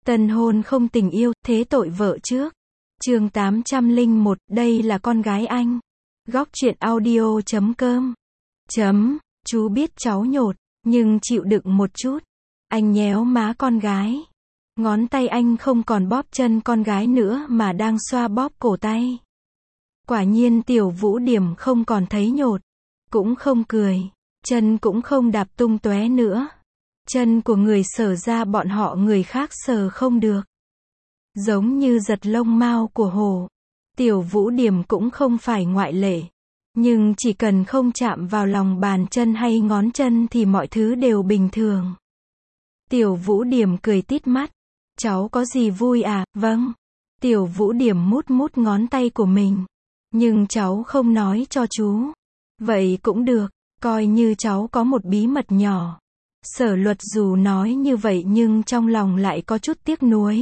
Tân hôn không tình yêu, thế tội vợ trước. Chương 801, đây là con gái anh. Góc truyện audio.com. Chú biết cháu nhột, nhưng chịu đựng một chút. Anh nhéo má con gái. Ngón tay anh không còn bóp chân con gái nữa mà đang xoa bóp cổ tay. Quả nhiên Tiểu Vũ Điểm không còn thấy nhột, cũng không cười, chân cũng không đạp tung tóe nữa. Chân của người sờ ra bọn họ người khác sờ không được. Giống như giật lông mao của hổ. Tiểu Vũ Điểm cũng không phải ngoại lệ. Nhưng chỉ cần không chạm vào lòng bàn chân hay ngón chân thì mọi thứ đều bình thường. Tiểu Vũ Điểm cười tít mắt. Cháu có gì vui à? Vâng. Tiểu Vũ Điểm mút mút ngón tay của mình. Nhưng cháu không nói cho chú. Vậy cũng được, coi như cháu có một bí mật nhỏ. Sở Luật dù nói như vậy nhưng trong lòng lại có chút tiếc nuối.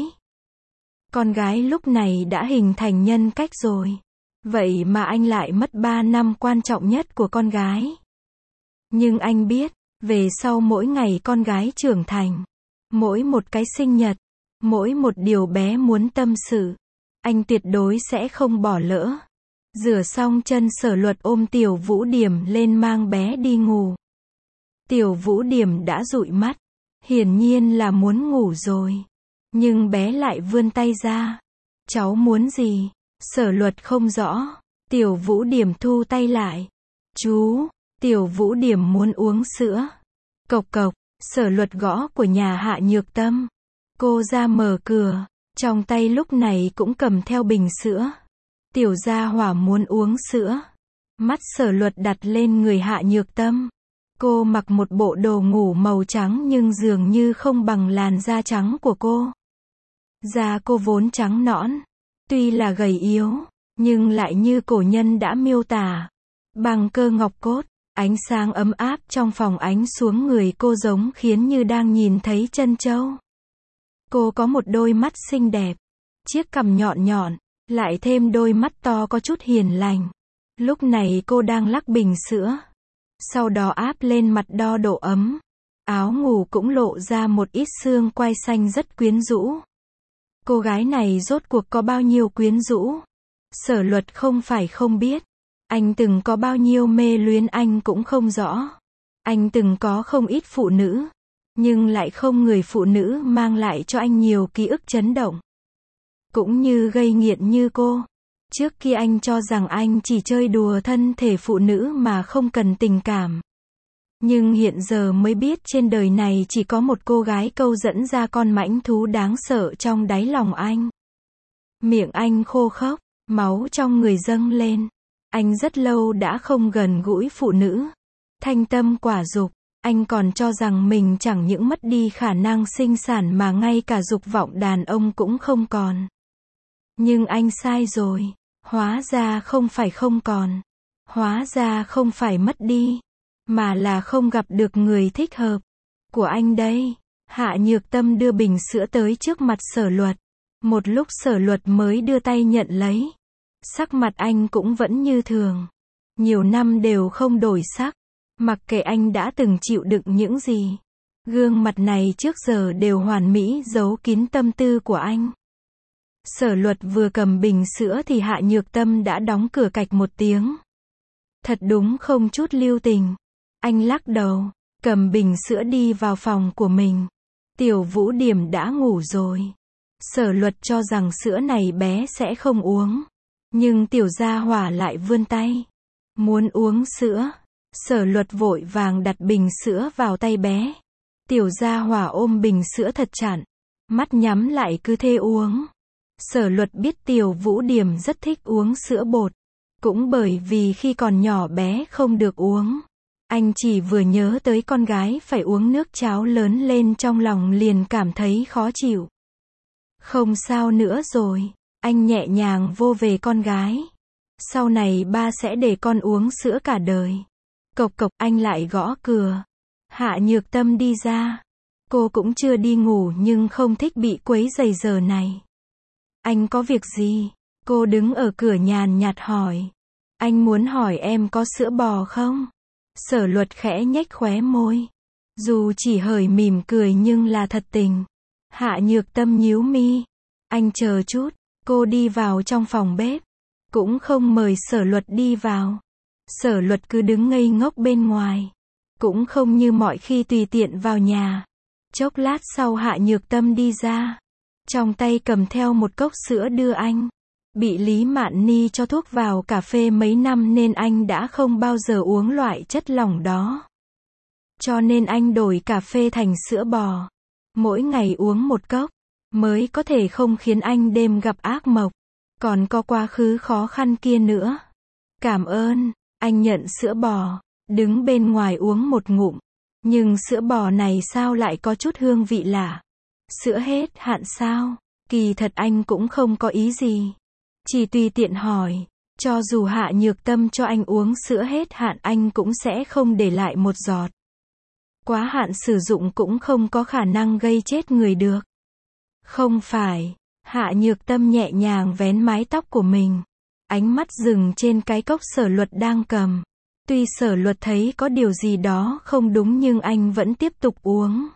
Con gái lúc này đã hình thành nhân cách rồi. Vậy mà anh lại mất 3 năm quan trọng nhất của con gái. Nhưng anh biết, về sau mỗi ngày con gái trưởng thành, mỗi một cái sinh nhật, mỗi một điều bé muốn tâm sự, anh tuyệt đối sẽ không bỏ lỡ. Rửa xong chân Sở Luật ôm Tiểu Vũ Điểm lên mang bé đi ngủ. Tiểu Vũ Điểm đã dụi mắt, hiển nhiên là muốn ngủ rồi. Nhưng bé lại vươn tay ra. Cháu muốn gì? Sở Luật không rõ. Tiểu Vũ Điểm thu tay lại. Chú, Tiểu Vũ Điểm muốn uống sữa. Cộc cộc, Sở Luật gõ của nhà Hạ Nhược Tâm. Cô ra mở cửa, trong tay lúc này cũng cầm theo bình sữa. Tiểu Gia Hỏa muốn uống sữa. Mắt Sở Luật đặt lên người Hạ Nhược Tâm. Cô mặc một bộ đồ ngủ màu trắng nhưng dường như không bằng làn da trắng của cô. Da cô vốn trắng nõn, tuy là gầy yếu, nhưng lại như cổ nhân đã miêu tả. Bằng cơ ngọc cốt, ánh sáng ấm áp trong phòng ánh xuống người cô giống khiến như đang nhìn thấy chân châu. Cô có một đôi mắt xinh đẹp, chiếc cằm nhọn nhọn, lại thêm đôi mắt to có chút hiền lành. Lúc này cô đang lắc bình sữa. Sau đó áp lên mặt đo độ ấm. Áo ngủ cũng lộ ra một ít xương quai xanh rất quyến rũ. Cô gái này rốt cuộc có bao nhiêu quyến rũ? Sở Luật không phải không biết. Anh từng có bao nhiêu mê luyến anh cũng không rõ. Anh từng có không ít phụ nữ. Nhưng lại không người phụ nữ mang lại cho anh nhiều ký ức chấn động. Cũng như gây nghiện như cô. Trước kia anh cho rằng anh chỉ chơi đùa thân thể phụ nữ mà không cần tình cảm. Nhưng hiện giờ mới biết trên đời này chỉ có một cô gái câu dẫn ra con mãnh thú đáng sợ trong đáy lòng anh. Miệng anh khô khốc, máu trong người dâng lên. Anh rất lâu đã không gần gũi phụ nữ. Thanh tâm quả dục, anh còn cho rằng mình chẳng những mất đi khả năng sinh sản mà ngay cả dục vọng đàn ông cũng không còn. Nhưng anh sai rồi. Hóa ra không phải không còn. Hóa ra không phải mất đi. Mà là không gặp được người thích hợp. Của anh đây. Hạ Nhược Tâm đưa bình sữa tới trước mặt Sở Luật. Một lúc Sở Luật mới đưa tay nhận lấy. Sắc mặt anh cũng vẫn như thường. Nhiều năm đều không đổi sắc. Mặc kệ anh đã từng chịu đựng những gì. Gương mặt này trước giờ đều hoàn mỹ giấu kín tâm tư của anh. Sở Luật vừa cầm bình sữa thì Hạ Nhược Tâm đã đóng cửa cạch một tiếng. Thật đúng không chút lưu tình. Anh lắc đầu, cầm bình sữa đi vào phòng của mình. Tiểu Vũ Điểm đã ngủ rồi. Sở Luật cho rằng sữa này bé sẽ không uống. Nhưng Tiểu Gia Hỏa lại vươn tay. Muốn uống sữa. Sở Luật vội vàng đặt bình sữa vào tay bé. Tiểu Gia Hỏa ôm bình sữa thật chặt. Mắt nhắm lại cứ thế uống. Sở Luật biết Tiểu Vũ Điểm rất thích uống sữa bột. Cũng bởi vì khi còn nhỏ bé không được uống. Anh chỉ vừa nhớ tới con gái phải uống nước cháo lớn lên trong lòng liền cảm thấy khó chịu. Không sao nữa rồi. Anh nhẹ nhàng vô về con gái. Sau này ba sẽ để con uống sữa cả đời. Cộc cộc, anh lại gõ cửa. Hạ Nhược Tâm đi ra. Cô cũng chưa đi ngủ nhưng không thích bị quấy rầy giờ này. Anh có việc gì? Cô đứng ở cửa nhàn nhạt hỏi. Anh muốn hỏi em có sữa bò không? Sở Luật khẽ nhếch khóe môi. Dù chỉ hời mỉm cười nhưng là thật tình. Hạ Nhược Tâm nhíu mi. Anh chờ chút, cô đi vào trong phòng bếp. Cũng không mời Sở Luật đi vào. Sở Luật cứ đứng ngây ngốc bên ngoài. Cũng không như mọi khi tùy tiện vào nhà. Chốc lát sau Hạ Nhược Tâm đi ra. Trong tay cầm theo một cốc sữa đưa anh. Bị Lý Mạn Ni cho thuốc vào cà phê mấy năm nên anh đã không bao giờ uống loại chất lỏng đó. Cho nên anh đổi cà phê thành sữa bò. Mỗi ngày uống một cốc, mới có thể không khiến anh đêm gặp ác mộng. Còn có quá khứ khó khăn kia nữa. Cảm ơn, anh nhận sữa bò, đứng bên ngoài uống một ngụm. Nhưng sữa bò này sao lại có chút hương vị lạ? Sữa hết hạn sao? Kỳ thật anh cũng không có ý gì. Chỉ tùy tiện hỏi, cho dù Hạ Nhược Tâm cho anh uống sữa hết hạn anh cũng sẽ không để lại một giọt. Quá hạn sử dụng cũng không có khả năng gây chết người được. Không phải, Hạ Nhược Tâm nhẹ nhàng vén mái tóc của mình. Ánh mắt dừng trên cái cốc Sở Luật đang cầm. Tuy Sở Luật thấy có điều gì đó không đúng nhưng anh vẫn tiếp tục uống.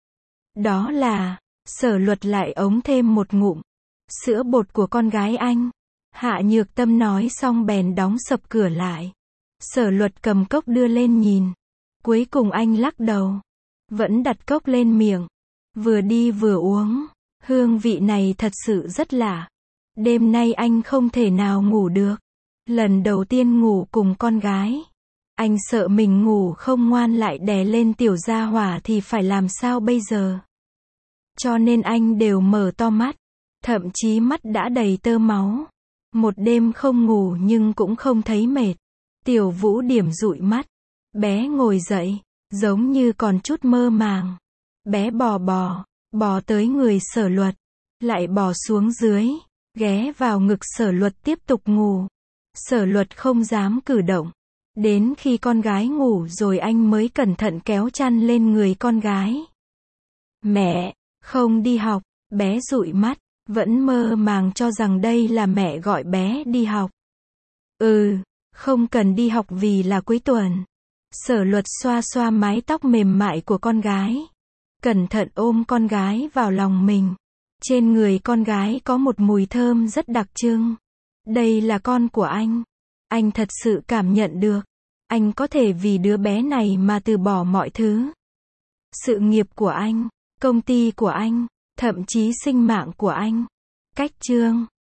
Đó là, Sở Luật lại ống thêm một ngụm. Sữa bột của con gái anh. Hạ Nhược Tâm nói xong bèn đóng sập cửa lại. Sở Luật cầm cốc đưa lên nhìn. Cuối cùng anh lắc đầu. Vẫn đặt cốc lên miệng. Vừa đi vừa uống. Hương vị này thật sự rất lạ. Đêm nay anh không thể nào ngủ được. Lần đầu tiên ngủ cùng con gái. Anh sợ mình ngủ không ngoan lại đè lên tiểu gia hỏa thì phải làm sao bây giờ. Cho nên anh đều mở to mắt. Thậm chí mắt đã đầy tơ máu. Một đêm không ngủ nhưng cũng không thấy mệt. Tiểu Vũ Điểm dụi mắt. Bé ngồi dậy, giống như còn chút mơ màng. Bé bò tới người Sở Luật. Lại bò xuống dưới, ghé vào ngực Sở Luật tiếp tục ngủ. Sở Luật không dám cử động. Đến khi con gái ngủ rồi anh mới cẩn thận kéo chăn lên người con gái. Mẹ, không đi học, bé dụi mắt, vẫn mơ màng cho rằng đây là mẹ gọi bé đi học. Không cần đi học vì là cuối tuần. Sở Luật xoa xoa mái tóc mềm mại của con gái. Cẩn thận ôm con gái vào lòng mình. Trên người con gái có một mùi thơm rất đặc trưng. Đây là con của anh. Anh thật sự cảm nhận được. Anh có thể vì đứa bé này mà từ bỏ mọi thứ. Sự nghiệp của anh, công ty của anh, thậm chí sinh mạng của anh. Cách chương